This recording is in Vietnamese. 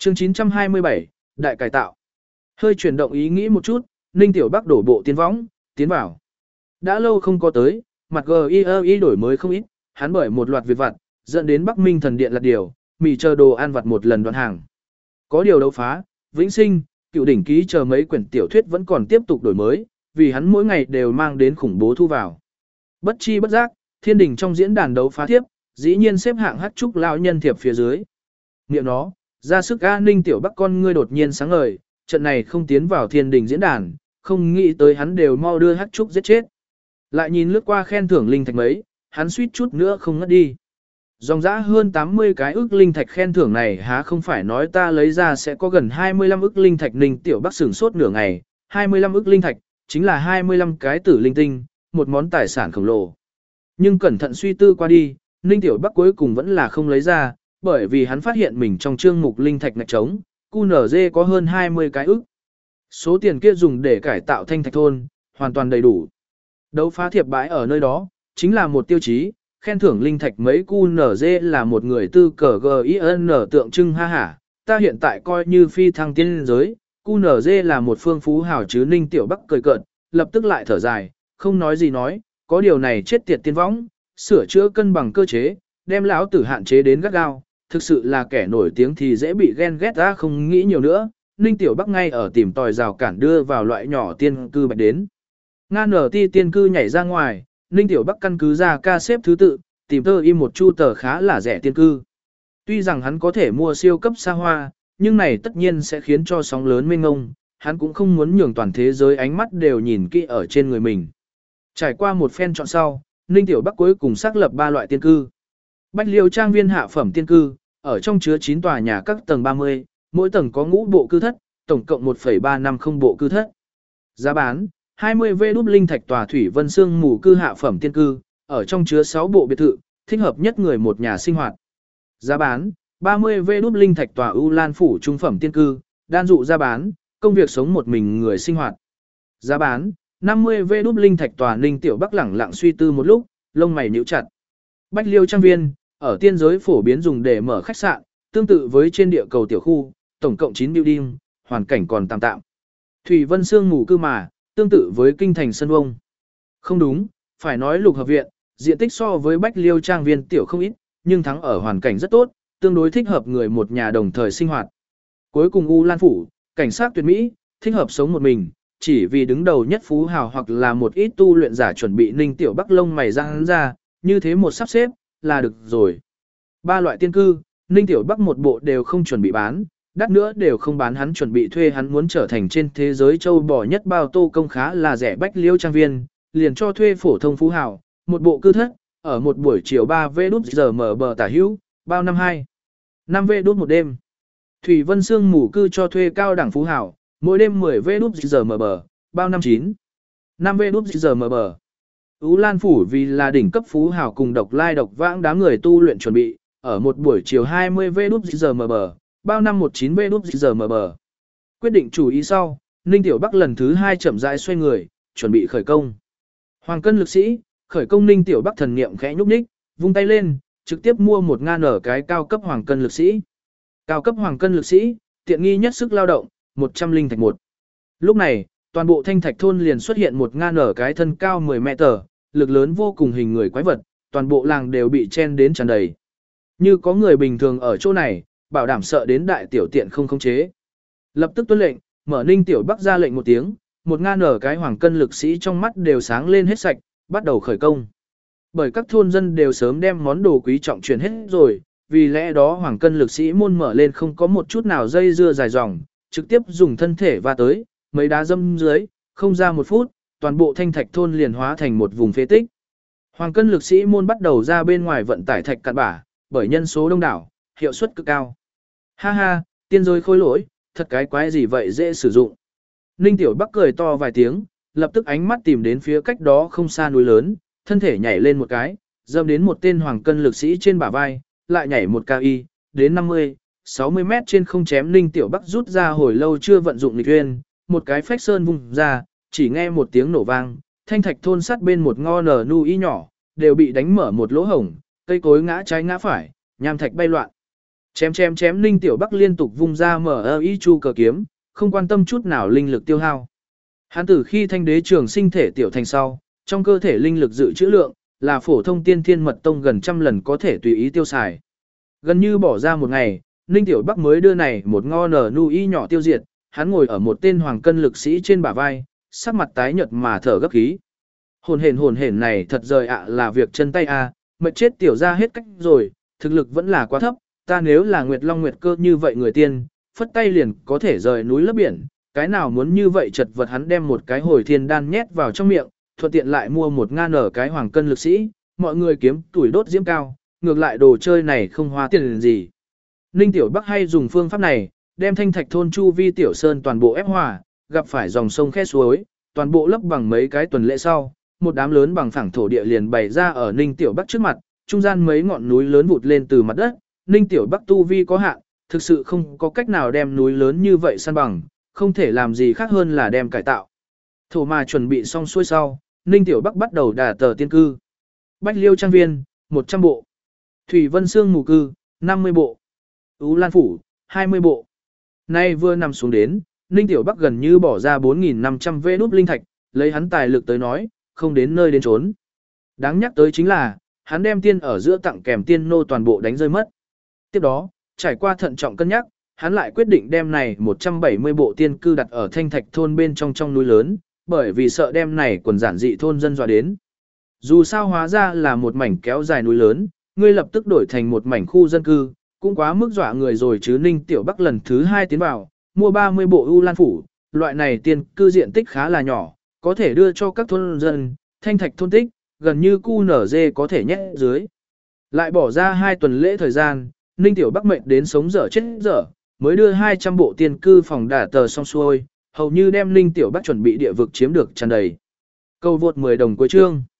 Chương 927, Đại cải tạo. Hơi chuyển động ý nghĩ một chút, Ninh Tiểu Bắc đổ bộ tiến võng, tiến vào. Đã lâu không có tới, mặt GIE đổi mới không ít, hắn bởi một loạt việc vặt, dẫn đến Bắc Minh thần điện lật điều, mì chờ đồ ăn vặt một lần đoạn hàng. Có điều đấu phá, vĩnh sinh, cựu đỉnh ký chờ mấy quyển tiểu thuyết vẫn còn tiếp tục đổi mới, vì hắn mỗi ngày đều mang đến khủng bố thu vào. Bất chi bất giác, thiên đình trong diễn đàn đấu phá thiếp, dĩ nhiên xếp hạng hắc trúc lao nhân thiệp phía dưới. Niệm nó, ra sức A Ninh Tiểu Bắc con ngươi đột nhiên sáng ngời, trận này không tiến vào thiên đình diễn đàn, không nghĩ tới hắn đều mau đưa hắc trúc giết chết. Lại nhìn lướt qua khen thưởng linh thạch mấy, hắn suýt chút nữa không ngất đi. Dòng dã hơn 80 cái ức linh thạch khen thưởng này há không phải nói ta lấy ra sẽ có gần 25 ức linh thạch. Ninh Tiểu Bắc sửng sốt nửa ngày, 25 ức linh thạch, chính là 25 cái tử linh tinh, một món tài sản khổng lồ. Nhưng cẩn thận suy tư qua đi, Ninh Tiểu Bắc cuối cùng vẫn là không lấy ra, bởi vì hắn phát hiện mình trong chương mục linh thạch ngạch trống, QNZ có hơn 20 cái ức. Số tiền kia dùng để cải tạo thanh thạch thôn, hoàn toàn đầy đủ. Đấu phá thiệp bãi ở nơi đó, chính là một tiêu chí, khen thưởng linh thạch mấy QNZ là một người tư cờ GIN tượng trưng ha hả. Ta hiện tại coi như phi thăng tiên giới, QNZ là một phương phú hào chứ. Ninh Tiểu Bắc cười cợt, lập tức lại thở dài, không nói gì nói, có điều này chết tiệt tiên võng, sửa chữa cân bằng cơ chế, đem lão tử hạn chế đến gắt gao, thực sự là kẻ nổi tiếng thì dễ bị ghen ghét ra. Không nghĩ nhiều nữa, Ninh Tiểu Bắc ngay ở tìm tòi rào cản đưa vào loại nhỏ tiên cư bạch đến. Nga nở ti tiên cư nhảy ra ngoài, Ninh Tiểu Bắc căn cứ ra ca xếp thứ tự, tìm tơ im một chu tờ khá là rẻ tiên cư. Tuy rằng hắn có thể mua siêu cấp xa hoa, nhưng này tất nhiên sẽ khiến cho sóng lớn mênh ngông, hắn cũng không muốn nhường toàn thế giới ánh mắt đều nhìn kỹ ở trên người mình. Trải qua một phen chọn sau, Ninh Tiểu Bắc cuối cùng xác lập 3 loại tiên cư. Bách Liêu trang viên hạ phẩm tiên cư, ở trong chứa 9 tòa nhà các tầng 30, mỗi tầng có ngũ bộ cư thất, tổng cộng 1,350 bộ cư thất. Giá bán 20V đúp linh thạch tòa Thủy Vân Sương mù cư hạ phẩm tiên cư, ở trong chứa 6 bộ biệt thự, thích hợp nhất người một nhà sinh hoạt. Giá bán 30V đúp linh thạch tòa U Lan phủ trung phẩm tiên cư, đan dụ giá bán, công việc sống một mình người sinh hoạt. Giá bán 50V đúp linh thạch tòa Ninh Tiểu Bắc lẳng lặng suy tư một lúc, lông mày nhíu chặt. Bách Liêu trang viên, ở tiên giới phổ biến dùng để mở khách sạn, tương tự với trên địa cầu tiểu khu, tổng cộng 9 building, hoàn cảnh còn tạm tạm. Thủy Vân Sương mù cư mà, tương tự với kinh thành sân vông. Không đúng, phải nói lục hợp viện, diện tích so với Bách Liêu trang viên tiểu không ít, nhưng thắng ở hoàn cảnh rất tốt, tương đối thích hợp người một nhà đồng thời sinh hoạt. Cuối cùng U Lan phủ, cảnh sát tuyệt mỹ, thích hợp sống một mình, chỉ vì đứng đầu nhất phú hào hoặc là một ít tu luyện giả chuẩn bị. Ninh Tiểu Bắc lông mày răng ra, như thế một sắp xếp, là được rồi. 3 loại tiên cư, Ninh Tiểu Bắc một bộ đều không chuẩn bị bán, đắt nữa đều không bán. Hắn chuẩn bị thuê, hắn muốn trở thành trên thế giới châu bò nhất bao tô công khá là rẻ Bách Liêu trang viên, liền cho thuê phổ thông phú hào, một bộ cư thất, ở một buổi chiều 3V đút giờ mở bờ tả hữu, bao năm 2. 5V đút một đêm. Thủy Vân Sương mù cư cho thuê cao đẳng phú hào, mỗi đêm 10V đút giờ mở bờ, bao năm 9. 5V đút giờ mở bờ. Ú Lan phủ vì là đỉnh cấp phú hào cùng độc lai độc vãng đám người tu luyện chuẩn bị, ở một buổi chiều 20V đút giờ mở bờ, bao năm 19V đút giờ mở bờ. Quyết định chủ ý sau, Ninh Tiểu Bắc lần thứ 2 chậm rãi xoay người, chuẩn bị khởi công. Hoàng cân lực sĩ, khởi công. Ninh Tiểu Bắc thần niệm khẽ nhúc nhích, vung tay lên, trực tiếp mua một ngàn ở cái cao cấp hoàng cân lực sĩ. Cao cấp hoàng cân lực sĩ, tiện nghi nhất sức lao động, 100 linh thạch một. Lúc này, toàn bộ thanh thạch thôn liền xuất hiện một ngàn ở cái thân cao 10 mét, lực lớn vô cùng hình người quái vật, toàn bộ làng đều bị chen đến tràn đầy. Như có người bình thường ở chỗ này, bảo đảm sợ đến đại tiểu tiện không khống chế. Lập tức tuân lệnh, mở. Ninh Tiểu Bắc ra lệnh một tiếng, một ngàn ở cái hoàng cân lực sĩ trong mắt đều sáng lên hết sạch, bắt đầu khởi công. Bởi các thôn dân đều sớm đem món đồ quý trọng chuyển hết rồi, vì lẽ đó hoàng cân lực sĩ môn mở lên không có một chút nào dây dưa dài dòng, trực tiếp dùng thân thể va tới, mấy đá dâm dưới, không ra 1 phút, toàn bộ thanh thạch thôn liền hóa thành một vùng phế tích. Hoàng cân lực sĩ môn bắt đầu ra bên ngoài vận tải thạch cạn bã, bởi nhân số đông đảo, hiệu suất cực cao. Ha ha, tiên giới khôi lỗi, thật cái quái gì vậy dễ sử dụng. Ninh Tiểu Bắc cười to vài tiếng, lập tức ánh mắt tìm đến phía cách đó không xa núi lớn, thân thể nhảy lên một cái, dâm đến một tên hoàng cân lực sĩ trên bả vai, lại nhảy một KI, đến 50, 60 mét trên không chém. Ninh Tiểu Bắc rút ra hồi lâu chưa vận dụng nghịch uyên, một cái phách sơn vung ra, chỉ nghe một tiếng nổ vang, thanh thạch thôn sát bên một ngo nở nu y nhỏ, đều bị đánh mở một lỗ hổng, cây cối ngã trái ngã phải, nham thạch bay loạn. Chém chém chém, Ninh Tiểu Bắc liên tục vung ra MI chu cờ kiếm, không quan tâm chút nào linh lực tiêu hao. Hắn từ khi thanh đế trường sinh thể tiểu thành sau, trong cơ thể linh lực dự trữ lượng là phổ thông tiên thiên mật tông gần trăm lần có thể tùy ý tiêu xài. Gần như bỏ ra một ngày, Ninh Tiểu Bắc mới đưa này một ngo nở nui nhỏ tiêu diệt, hắn ngồi ở một tên hoàng cân lực sĩ trên bả vai, sắc mặt tái nhợt mà thở gấp khí. Hồn hển này thật rời ạ là việc chân tay a, mệt chết tiểu ra hết cách rồi, thực lực vẫn là quá thấp, ta nếu là Nguyệt Long Nguyệt Cơ như vậy người tiên, phất tay liền có thể rời núi lấp biển, cái nào muốn như vậy chật vật. Hắn đem một cái hồi thiên đan nhét vào trong miệng, thuận tiện lại mua một ngàn ở cái hoàng cân lực sĩ, mọi người kiếm tuổi đốt diễm cao, ngược lại đồ chơi này không hoa tiền gì. Ninh Tiểu Bắc hay dùng phương pháp này, đem thanh thạch thôn chu vi tiểu sơn toàn bộ ép hòa, gặp phải dòng sông khe suối, toàn bộ lấp bằng mấy cái tuần lễ sau, một đám lớn bằng phẳng thổ địa liền bày ra ở Ninh Tiểu Bắc trước mặt, trung gian mấy ngọn núi lớn vụt lên từ mặt đất. Ninh Tiểu Bắc tu vi có hạn, thực sự không có cách nào đem núi lớn như vậy san bằng, không thể làm gì khác hơn là đem cải tạo. Thổ mà chuẩn bị xong xuôi sau, Ninh Tiểu Bắc bắt đầu đả tờ tiên cư. Bách Liêu Trang Viên, 100 bộ. Thủy Vân Sương Mù Cư, 50 bộ. Ú Lan Phủ, 20 bộ. Nay vừa nằm xuống đến, Ninh Tiểu Bắc gần như bỏ ra 4.500 vê đút linh thạch, lấy hắn tài lực tới nói, không đến nơi đến trốn. Đáng nhắc tới chính là, hắn đem tiên ở giữa tặng kèm tiên nô toàn bộ đánh rơi mất. Tiếp đó, trải qua thận trọng cân nhắc, hắn lại quyết định đem này 170 bộ tiên cư đặt ở thanh thạch thôn bên trong núi lớn, bởi vì sợ đem này quần giản dị thôn dân dọa đến. Dù sao hóa ra là một mảnh kéo dài núi lớn, ngươi lập tức đổi thành một mảnh khu dân cư, cũng quá mức dọa người rồi chứ. Ninh Tiểu Bắc lần thứ 2 tiến vào, mua 30 bộ U Lan Phủ, loại này tiên cư diện tích khá là nhỏ, có thể đưa cho các thôn dân, thanh thạch thôn tích, gần như cu nở dê có thể nhét dưới. Lại bỏ ra 2 tuần lễ thời gian, Ninh Tiểu Bắc mệt đến sống dở chết dở, mới đưa 200 bộ tiên cư phòng đả tờ xong xuôi, hầu như đem Ninh Tiểu Bắc chuẩn bị địa vực chiếm được tràn đầy. Câu vượt 10 đồng cuối chương.